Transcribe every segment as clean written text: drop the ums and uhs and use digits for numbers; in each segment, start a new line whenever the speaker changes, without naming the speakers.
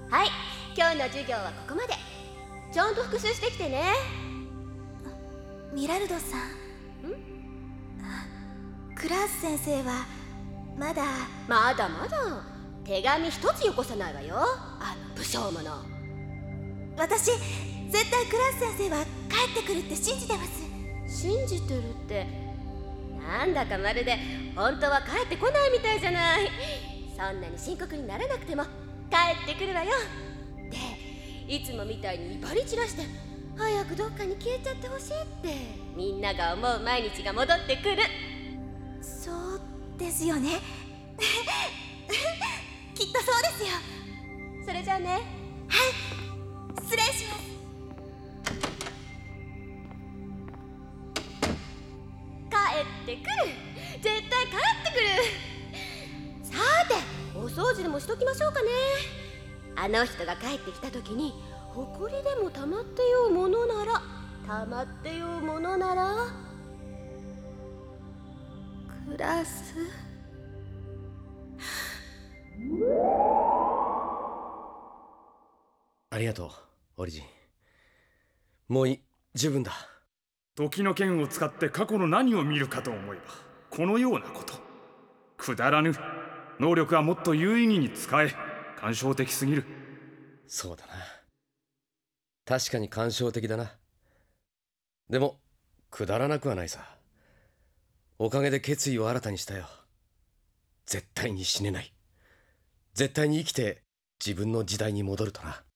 はい、今日の授業はここまで。ちゃんと復習してきてね。
ミラルドさん。クラース先生はまだ
まだ手紙一つよこさないわよ、あの武将者。
私絶対クラース先生は帰ってくるって信じてます。
信じてるって、なんだかまるで本当は帰ってこないみたいじゃない。そんなに深刻にならなくても帰ってくるわよ。で、いつもみたいに威張り散らして早くどっかに消えちゃってほしいってみんなが思う毎日が戻ってくる。
そうですよねきっとそうですよ。
それじゃあね。
はい、失礼します。
帰ってくる、絶対帰ってくる。さて、お掃除でもしときましょうかね。あの人が帰ってきた時にほこりでも溜まってようものならクラス。
ありがとう、オリジン。もう十分だ。
時の剣を使って過去の何を見るかと思えばこのようなこと。くだらぬ。能力はもっと有意義に使え。感傷的すぎる。
そうだな、確かに感傷的だな。でもくだらなくはないさ。おかげで決意を新たにしたよ。絶対に死ねない。絶対に生きて自分の時代に戻るとな。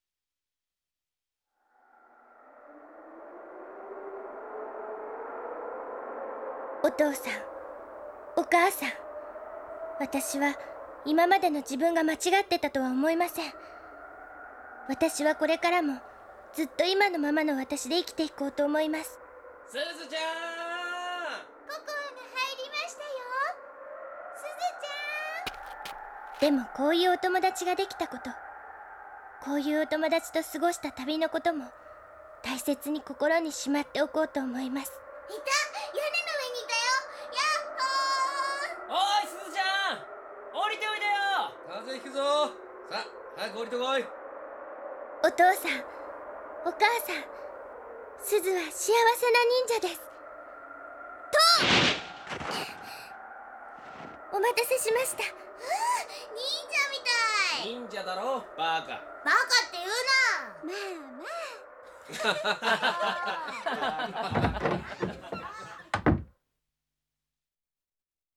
お父さん、お母さん、私は今までの自分が間違ってたとは思いません。私はこれからもずっと今のままの私で生きていこうと思います。
すずちゃん、
ココアが入りましたよ。すずちゃん。でもこういうお友達ができたこと、こういうお友達と過ごした旅のことも大切に心にしまっておこうと思います。
いた、屋根の上にいたよ。やっほー。
おいすずちゃん、降りておいでよ。風邪ひくぞ。さあ早く降りてこい。
お父さん、お母さん、すずは幸せな忍者です。お待たせしました。
忍者みたい。
忍者だろバカ。
バカって言うな。
まあまあ。